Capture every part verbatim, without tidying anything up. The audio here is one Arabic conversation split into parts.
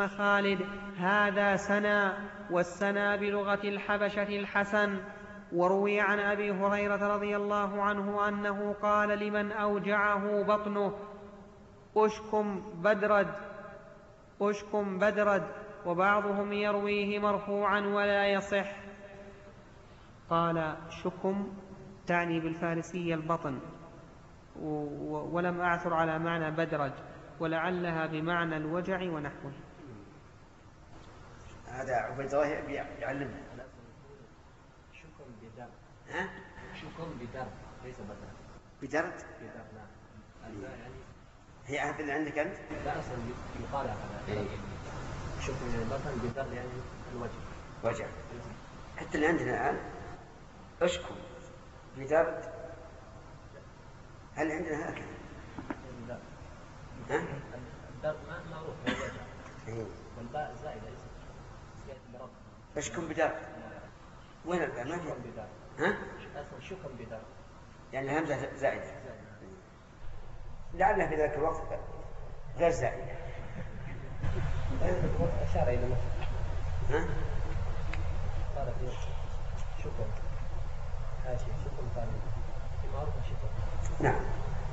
ثم خالد: هذا سنا، والسنا بلغة الحبشة الحسن. وروي عن أبي هريرة رضي الله عنه أنه قال لمن أوجعه بطنه: أشكم بدرد أشكم بدرد. وبعضهم يرويه مرفوعا ولا يصح. قال: شكم تعني بالفارسية البطن، ولم أعثر على معنى بدرج، ولعلها بمعنى الوجع ونحوه. هذا عبيد الله يعلمنا. شكم بدر. ها؟ شكم بدر ليس بدر. بدرد؟ بدر نعم. يعني هي هذا اللي عندك أنت؟ لا أصلا يقال هذا. شكم من البطن، بدر يعني الوجه. وجع. حتى اللي عندنا الآن أشكم بدرد. هل عندنا هكذا؟ لا. ها؟ الدرد ما معروف هو الوجع. والباء زائدة زائدة مرض. أشكم بدرد. وين الباء؟ ما في. ها؟ أصلا شكم بدرد. يعني الهمزة زائدة. لعلها في ذاك الوقت غير زائدة. أشار إلى نفسه. ها؟ قال في شكم. هاشي شكم ثاني. معروف شكم. نعم.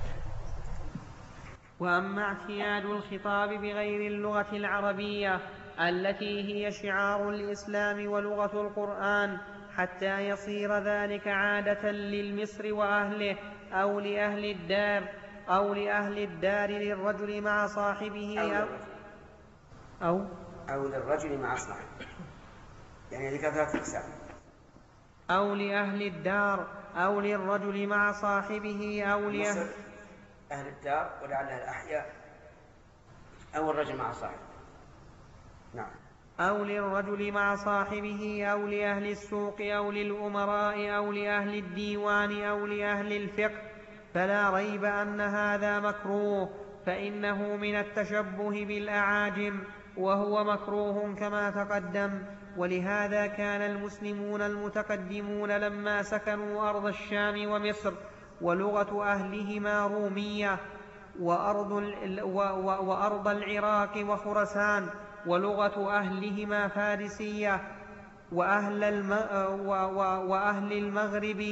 وأما اعتياد الخطاب بغير اللغة العربية التي هي شعار الإسلام ولغة القرآن حتى يصير ذلك عادة للمصر وأهله أو لأهل الدار أو لأهل الدار للرجل مع صاحبه أو أو, أو للرجل مع صاحبه، يعني ذكر ثلاث أقسام. أو لأهل الدار أو للرجل مع صاحبه أو لأهل أهل الدار ولعلها الأحياء أو الرجل مع صاحبه. نعم. أو للرجل مع صاحبه أو لأهل السوق أو للأمراء أو لأهل الديوان أو لأهل الفقه، فلا ريب أن هذا مكروه، فإنه من التشبه بالأعاجم، وهو مكروه كما تقدم. ولهذا كان المسلمون المتقدمون لما سكنوا أرض الشام ومصر ولغة أهلهما رومية، وأرض, وأرض العراق وخرسان ولغة أهلهما فارسية، وأهل, الم... وأهل المغرب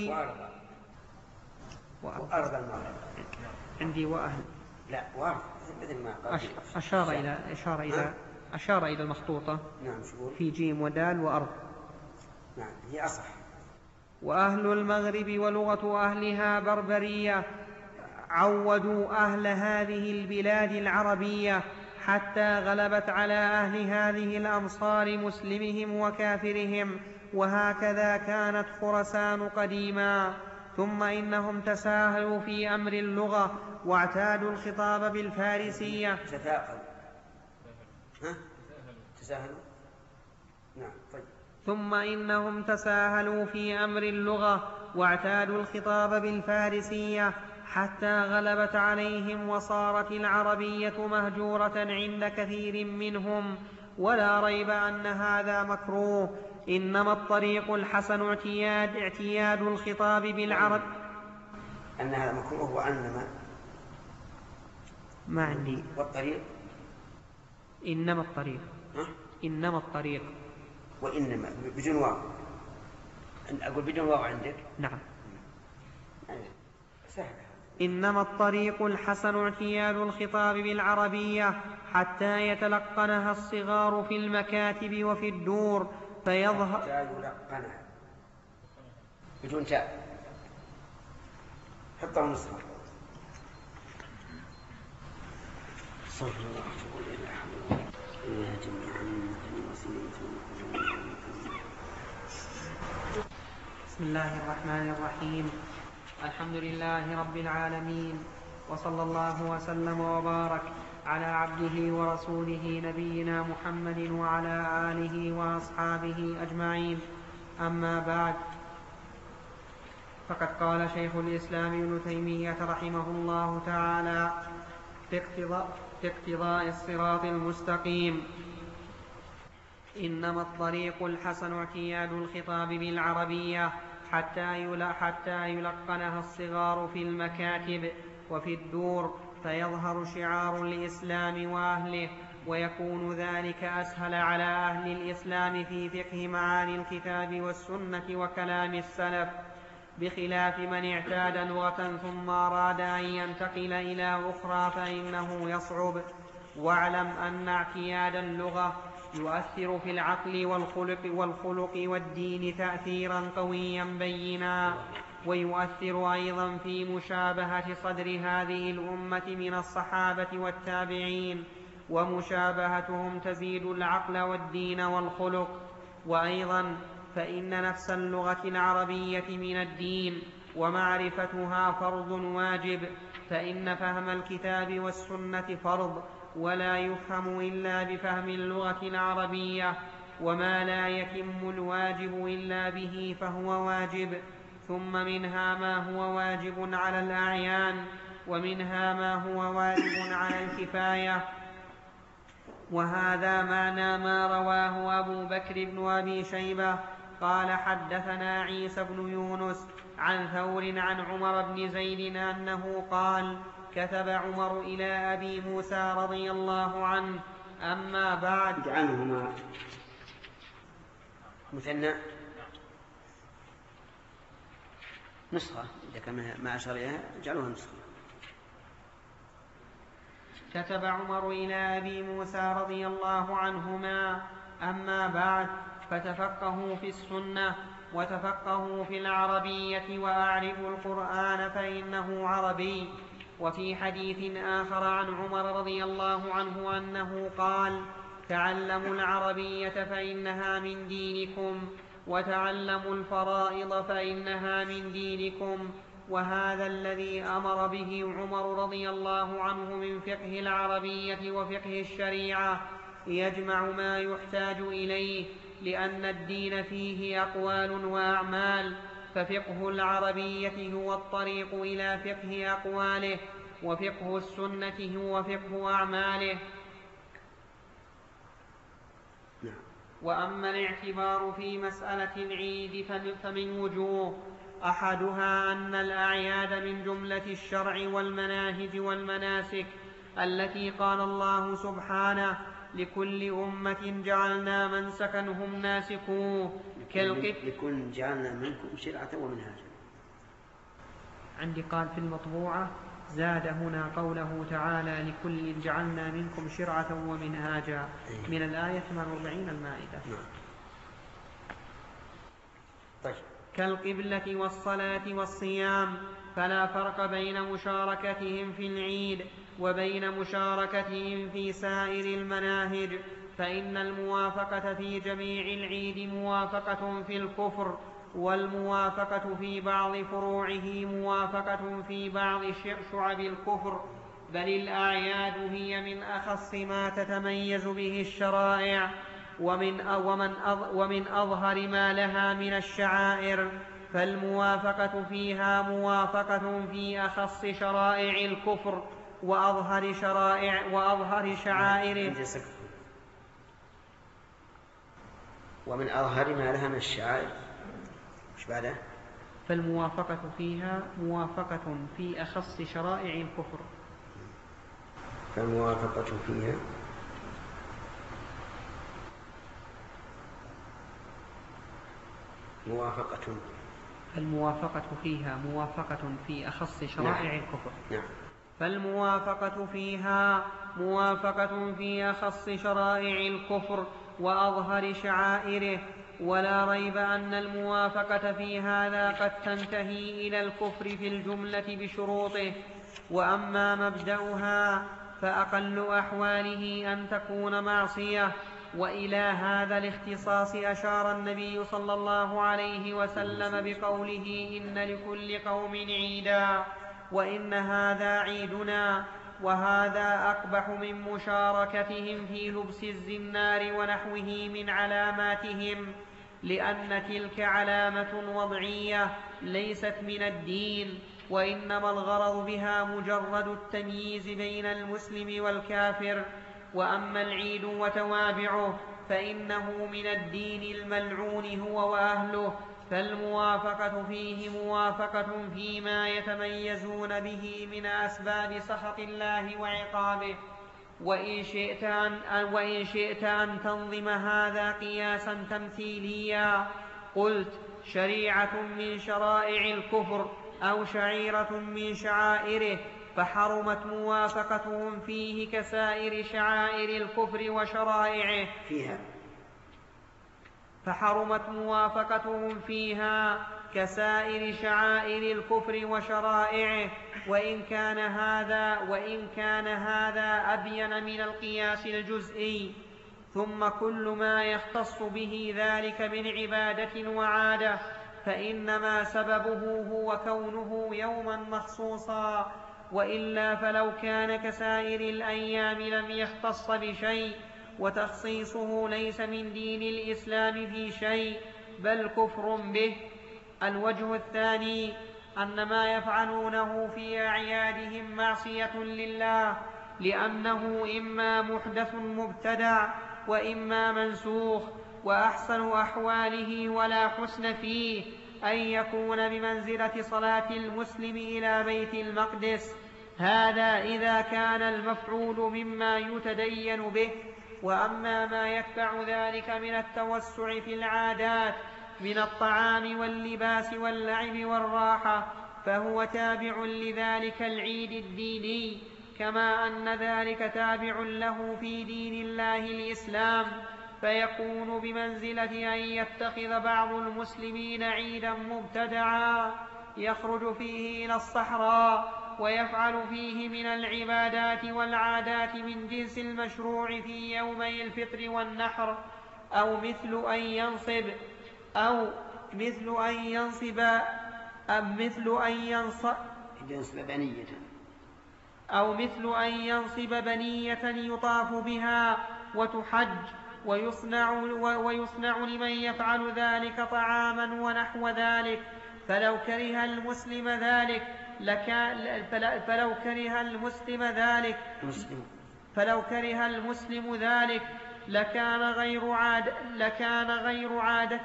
وأرض المغرب. عندي وأهل. لا وأرض مثل ما قال. أشار إلى أشار إلى أشار إلى المخطوطة. نعم. شو في جيم ودال وأرض. نعم هي أصح. وأهل المغرب ولغة أهلها بربرية، عودوا أهل هذه البلاد العربية حتى غلبت على أهل هذه الأمصار مسلمهم وكافرهم، وهكذا كانت خرسان قديما. ثم إنهم تساهلوا في أمر اللغة واعتادوا الخطاب بالفارسية. تساهلوا. ها؟ تساهلوا. نعم. طيب. ثم إنهم تساهلوا في أمر اللغة واعتادوا الخطاب بالفارسية حتى غلبت عليهم وصارت العربية مهجورة عند كثير منهم، ولا ريب أن هذا مكروه. إنما الطريق الحسن اعتياد, اعتياد الخطاب بالعرب. أن هذا مكروه وأنما ما عندي. والطريق إنما الطريق. ها؟ إنما الطريق وإنما بدون واو. أقول بدون واو عندك. نعم. سهل. إنما الطريق الحسن اعتياد الخطاب بالعربية حتى يتلقنها الصغار في المكاتب وفي الدور فيظهر. حتى يلقنها بدون تاء. حطها نصها. صلى الله عليه وسلم. بسم الله الرحمن الرحيم. الحمد لله رب العالمين، وصلى الله وسلم وبارك على عبده ورسوله نبينا محمد وعلى آله وأصحابه أجمعين. أما بعد، فقد قال شيخ الإسلام ابن تيمية رحمه الله تعالى في اقتضاء, في اقتضاء الصراط المستقيم: إنما الطريق الحسن اعتياد الخطاب بالعربية حتى حتى يلقنها الصغار في المكاتب وفي الدور فيظهر شعار الإسلام وأهله ويكون ذلك أسهل على أهل الإسلام في فقه معاني الكتاب والسنة وكلام السلف، بخلاف من اعتاد لغة ثم أراد أن ينتقل إلى أخرى فإنه يصعب. واعلم أن اعتياد اللغة يؤثر في العقل والخلق, والخلق والدين تأثيرا قويا بينا، ويؤثر أيضا في مشابهة صدر هذه الأمة من الصحابة والتابعين، ومشابهتهم تزيد العقل والدين والخلق. وأيضا فإن نفس اللغة العربية من الدين، ومعرفتها فرض واجب، فإن فهم الكتاب والسنة فرض، ولا يفهم إلا بفهم اللغة العربية، وما لا يتم الواجب إلا به فهو واجب. ثم منها ما هو واجب على الأعيان، ومنها ما هو واجب على الكفاية. وهذا معنى ما رواه أبو بكر بن أبي شيبة قال حدثنا عيسى بن يونس عن ثور عن عمر بن زيد أنه قال كتب عمر إلى أبي موسى رضي الله عنه أما بعد. اجعلهما مثنى نسخة، إذا كان ما أشار إليها اجعلوها نسخة. كتب عمر إلى أبي موسى رضي الله عنهما أما بعد، فتفقهوا في السنة وتفقهوا في العربية وأعرفوا القرآن فإنه عربي. وفي حديث آخر عن عمر رضي الله عنه أنه قال تعلموا العربية فإنها من دينكم، وتعلموا الفرائض فإنها من دينكم. وهذا الذي أمر به عمر رضي الله عنه من فقه العربية وفقه الشريعة يجمع ما يحتاج إليه، لأن الدين فيه أقوال وأعمال، ففقه العربية هو الطريق إلى فقه أقواله، وفقه السنة هو فقه أعماله. وأما الاعتبار في مسألة العيد فمن وجوه، أحدها أن الأعياد من جملة الشرع والمناهج والمناسك التي قال الله سبحانه لكل أمة جعلنا منسكا هم ناسكوه لكل جعلنا منكم شرعة ومنهاجا. عندي قال في المطبوعة زاد هنا قوله تعالى لكل جعلنا منكم شرعة ومنهاجا من الآية ثمانية وأربعين المائدة. طيب. كالقبلة والصلاة والصيام، فلا فرق بين مشاركتهم في العيد وبين مشاركتهم في سائر المناهج، فإن الموافقة في جميع العيد موافقة في الكفر، والموافقة في بعض فروعه موافقة في بعض شعب الكفر، بل الأعياد هي من أخص ما تتميز به الشرائع، ومن, ومن, ومن أظهر ما لها من الشعائر، فالموافقة فيها موافقة في أخص شرائع الكفر وأظهر, شرائع وأظهر شعائره. ومن أظهر ما لها من الشعائر مش بعده؟ فالموافقة فيها موافقة في أخص شرائع الكفر. فالموافقة فيها موافقة فالموافقة فيها موافقة في أخص شرائع نعم. الكفر. نعم. فالموافقة فيها موافقة في أخص شرائع الكفر وأظهر شعائره، ولا ريب أن الموافقة في هذا قد تنتهي إلى الكفر في الجملة بشروطه. وأما مبدأها فأقل أحواله أن تكون معصية، وإلى هذا الاختصاص أشار النبي صلى الله عليه وسلم بقوله إن لكل قوم عيدا وإن هذا عيدنا، وهذا أقبح من مشاركتهم في لبس الزنار ونحوه من علاماتهم، لأن تلك علامة وضعية ليست من الدين، وإنما الغرض بها مجرد التمييز بين المسلم والكافر. وأما العيد وتوابعه فإنه من الدين الملعون هو وأهله، فالموافقة فيه موافقة فيما يتميزون به من أسباب سخط الله وعقابه، وإن شئت أن, وإن شئت أن تنظم هذا قياسا تمثيليا قلت شريعة من شرائع الكفر أو شعيرة من شعائره فحرمت موافقتهم فيه كسائر شعائر الكفر وشرائعه فيها فحرمت موافقتهم فيها كسائر شعائر الكفر وشرائعه وإن كان هذا وإن كان هذا أبين من القياس الجزئي. ثم كل ما يختص به ذلك من عبادة وعادة فإنما سببه هو كونه يوما مخصوصا، وإلا فلو كان كسائر الأيام لم يختص بشيء، وتخصيصه ليس من دين الإسلام في شيء بل كفر به. الوجه الثاني أن ما يفعلونه في أعيادهم معصية لله، لأنه إما محدث مبتدع وإما منسوخ، وأحسن أحواله ولا حسن فيه أن يكون بمنزلة صلاة المسلم إلى بيت المقدس، هذا إذا كان المفعول مما يتدين به. وأما ما يتبع ذلك من التوسع في العادات من الطعام واللباس واللعب والراحة فهو تابع لذلك العيد الديني، كما أن ذلك تابع له في دين الله الإسلام، فيكون بمنزلة أن يتخذ بعض المسلمين عيدا مبتدعا يخرج فيه إلى الصحراء ويفعل فيه من العبادات والعادات من جنس المشروع في يومي الفطر والنحر، أو مثل أن ينصب أو مثل أن ينصب أو مثل أن ينصب بنية أو مثل أن ينصب بنية يطاف بها وتحج ويصنع, ويصنع لمن يفعل ذلك طعاما ونحو ذلك. فلو كره المسلم ذلك لكان فلو كره المسلم ذلك فلو كره المسلم ذلك لكان غير عادة لكان غير عادة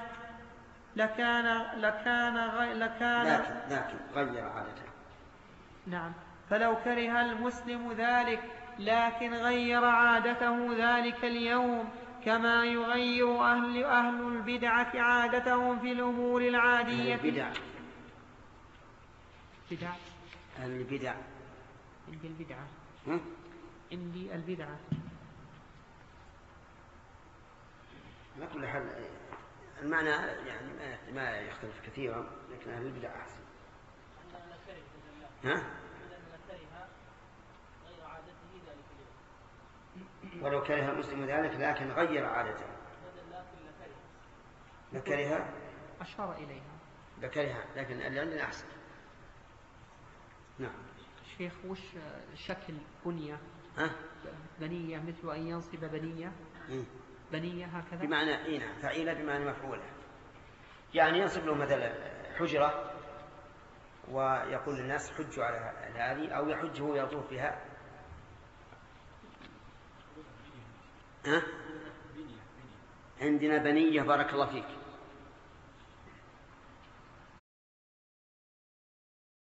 لكان لكان غير لكان لكن غير عادته. نعم، فلو كره المسلم ذلك لكن غير عادته ذلك اليوم، كما يغير أهل أهل البدعة عادتهم في الأمور العادية. البدع بدع أهل البدع عندي البدعة ها؟ عندي البدعة على كل حال المعنى يعني ما يختلف كثيرا، لكن أهل البدع أحسن. ها؟ ولو كره المسلم ذلك لكن غير عادته لكره أشار إليها لكرها، لكن اللي عندنا أحسن. نعم. شيخ، وش شكل بنية؟ ها؟ بنية مثل أن ينصب بنية. إيه؟ بنية هكذا بمعنى إيه؟ نعم، فعيلة بمعنى مفعولة، يعني ينصب له مثلا حجرة ويقول للناس حجوا على هذه، أو يحجه ويطوف بها. ها؟ عندنا بنية بارك الله فيك.